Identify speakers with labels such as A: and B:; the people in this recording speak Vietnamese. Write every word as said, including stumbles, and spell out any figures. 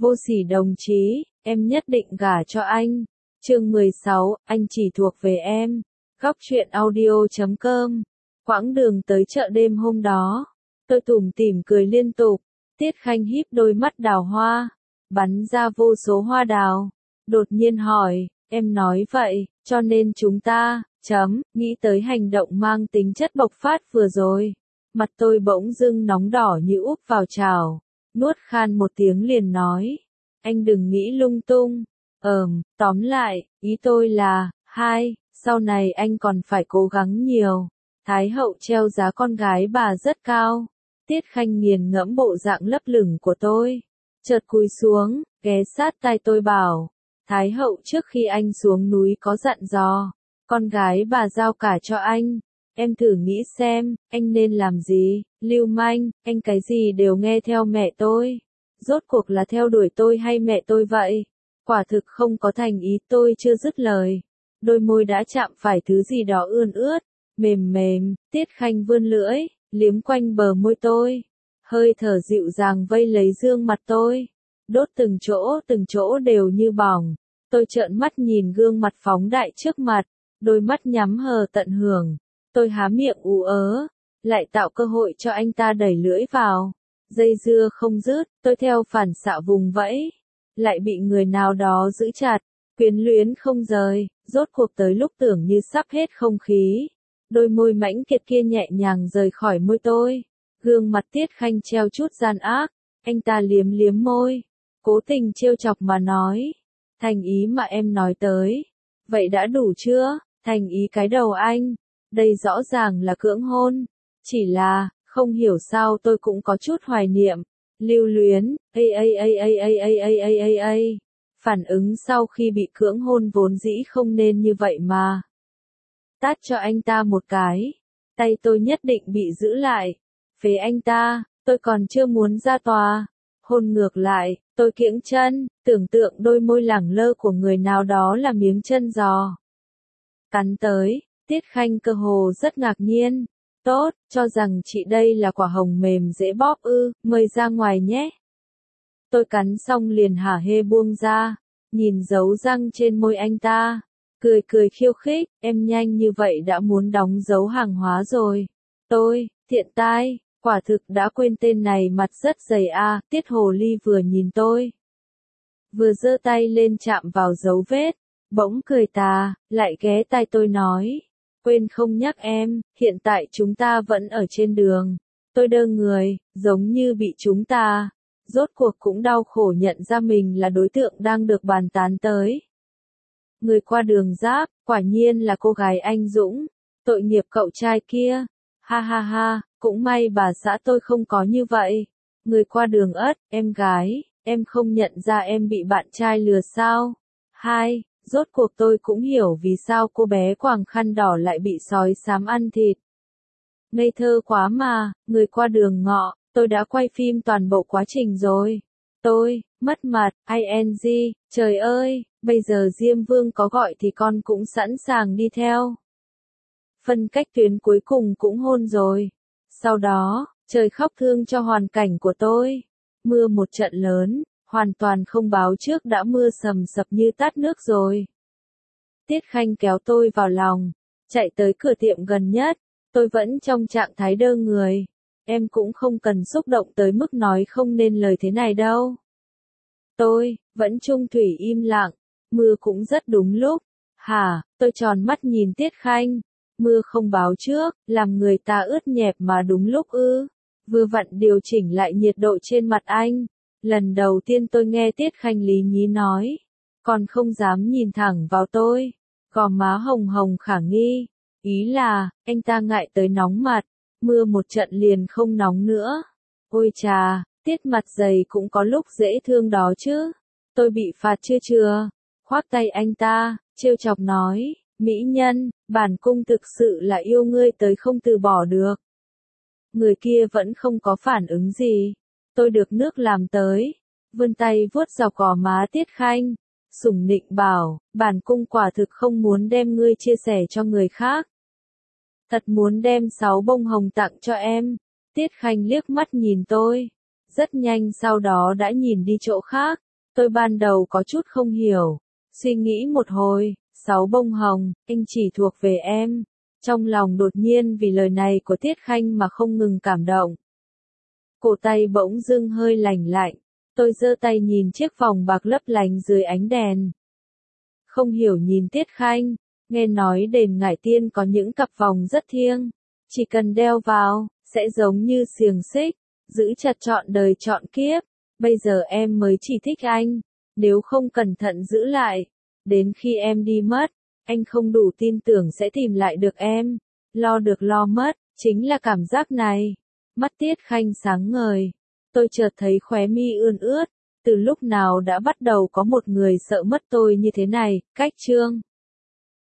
A: Vô Sỉ đồng chí, em nhất định gả cho anh. Chương mười sáu, anh chỉ thuộc về em. Góc truyện audio chấm com. Quãng đường tới chợ đêm hôm đó, tôi tủm tỉm cười liên tục. Tiết Khanh híp đôi mắt đào hoa, bắn ra vô số hoa đào. Đột nhiên hỏi, em nói vậy, cho nên chúng ta, chấm, nghĩ tới hành động mang tính chất bộc phát vừa rồi. Mặt tôi bỗng dưng nóng đỏ như úp vào chảo. Nuốt khan một tiếng liền nói, anh đừng nghĩ lung tung. Ờm, tóm lại, ý tôi là, hai, sau này anh còn phải cố gắng nhiều. Thái hậu treo giá con gái bà rất cao. Tiết Khanh nghiền ngẫm bộ dạng lấp lửng của tôi. Chợt cúi xuống, ghé sát tai tôi bảo, Thái hậu trước khi anh xuống núi có dặn dò, con gái bà giao cả cho anh. Em thử nghĩ xem, anh nên làm gì, lưu manh, anh cái gì đều nghe theo mẹ tôi. Rốt cuộc là theo đuổi tôi hay mẹ tôi vậy? Quả thực không có thành ý. Tôi chưa dứt lời. Đôi môi đã chạm phải thứ gì đó ươn ướt, mềm mềm. Tiết Khanh vươn lưỡi, liếm quanh bờ môi tôi. Hơi thở dịu dàng vây lấy dương mặt tôi. Đốt từng chỗ từng chỗ đều như bỏng. Tôi trợn mắt nhìn gương mặt phóng đại trước mặt, đôi mắt nhắm hờ tận hưởng. Tôi há miệng ú ớ, lại tạo cơ hội cho anh ta đẩy lưỡi vào. Dây dưa không dứt, tôi theo phản xạ vùng vẫy, lại bị người nào đó giữ chặt, quyến luyến không rời. Rốt cuộc tới lúc tưởng như sắp hết không khí, đôi môi mãnh kiệt kia nhẹ nhàng rời khỏi môi tôi. Gương mặt Tiết Khanh treo chút gian ác, anh ta liếm liếm môi, cố tình trêu chọc mà nói, thành ý mà em nói tới, vậy đã đủ chưa? Thành ý cái đầu anh, đây rõ ràng là cưỡng hôn. Chỉ là, không hiểu sao tôi cũng có chút hoài niệm, lưu luyến, ây ây ây ây ây ây ây ây ây ây. Phản ứng sau khi bị cưỡng hôn vốn dĩ không nên như vậy mà. Tát cho anh ta một cái, tay tôi nhất định bị giữ lại. Phế anh ta, tôi còn chưa muốn ra tòa. Hôn ngược lại, tôi kiễng chân, tưởng tượng đôi môi lẳng lơ của người nào đó là miếng chân giò. Cắn tới, Tiết Khanh cơ hồ rất ngạc nhiên. Tốt, cho rằng chị đây là quả hồng mềm dễ bóp ư, mời ra ngoài nhé. Tôi cắn xong liền hả hê buông ra, nhìn dấu răng trên môi anh ta, cười cười khiêu khích, em nhanh như vậy đã muốn đóng dấu hàng hóa rồi. Tôi, thiện tai, quả thực đã quên tên này mặt rất dày a. À. Tiết Hồ Ly vừa nhìn tôi, vừa giơ tay lên chạm vào dấu vết, bỗng cười tà, lại ghé tai tôi nói, quên không nhắc em, hiện tại chúng ta vẫn ở trên đường. Tôi đơ người, giống như bị chúng ta, rốt cuộc cũng đau khổ nhận ra mình là đối tượng đang được bàn tán tới. Người qua đường giáp, quả nhiên là cô gái anh dũng, tội nghiệp cậu trai kia. Ha ha ha, cũng may bà xã tôi không có như vậy. Người qua đường ất, em gái, em không nhận ra em bị bạn trai lừa sao? Hai, rốt cuộc tôi cũng hiểu vì sao cô bé quàng khăn đỏ lại bị sói xám ăn thịt. Ngây thơ quá mà, người qua đường ngọ, tôi đã quay phim toàn bộ quá trình rồi. Tôi, mất mặt, ing, trời ơi, bây giờ Diêm Vương có gọi thì con cũng sẵn sàng đi theo. Phân cách tuyến cuối cùng cũng hôn rồi. Sau đó, trời khóc thương cho hoàn cảnh của tôi. Mưa một trận lớn, hoàn toàn không báo trước đã mưa sầm sập như tát nước rồi. Tiết Khanh kéo tôi vào lòng, chạy tới cửa tiệm gần nhất. Tôi vẫn trong trạng thái đơ người. Em cũng không cần xúc động tới mức nói không nên lời thế này đâu. Tôi, vẫn trung thủy im lặng. Mưa cũng rất đúng lúc. Hả, tôi tròn mắt nhìn Tiết Khanh. Mưa không báo trước, làm người ta ướt nhẹp mà đúng lúc ư. Vừa vặn điều chỉnh lại nhiệt độ trên mặt anh. Lần đầu tiên tôi nghe Tiết Khanh lý nhí nói. Còn không dám nhìn thẳng vào tôi. Gò má hồng hồng khả nghi. Ý là, anh ta ngại tới nóng mặt. Mưa một trận liền không nóng nữa. Ôi chà, Tiết mặt dày cũng có lúc dễ thương đó chứ. Tôi bị phạt chưa chưa? Khoác tay anh ta, trêu chọc nói, mỹ nhân, bản cung thực sự là yêu ngươi tới không từ bỏ được. Người kia vẫn không có phản ứng gì. Tôi được nước làm tới. Vươn tay vuốt dọc gò má Tiết Khanh. Sủng nịnh bảo, bản cung quả thực không muốn đem ngươi chia sẻ cho người khác. Thật muốn đem sáu bông hồng tặng cho em. Tiết Khanh liếc mắt nhìn tôi. Rất nhanh sau đó đã nhìn đi chỗ khác. Tôi ban đầu có chút không hiểu, suy nghĩ một hồi, sáu bông hồng, anh chỉ thuộc về em. Trong lòng đột nhiên vì lời này của Tiết Khanh mà không ngừng cảm động. Cổ tay bỗng dưng hơi lạnh lạnh, tôi giơ tay nhìn chiếc vòng bạc lấp lánh dưới ánh đèn. Không hiểu nhìn Tiết Khanh, nghe nói đền Ngải Tiên có những cặp vòng rất thiêng, chỉ cần đeo vào, sẽ giống như xiềng xích, giữ chặt trọn đời trọn kiếp. Bây giờ em mới chỉ thích anh, nếu không cẩn thận giữ lại, đến khi em đi mất, anh không đủ tin tưởng sẽ tìm lại được em. Lo được lo mất, chính là cảm giác này. Mắt Tiết Khanh sáng ngời, tôi chợt thấy khóe mi ươn ướt, từ lúc nào đã bắt đầu có một người sợ mất tôi như thế này. Cách chương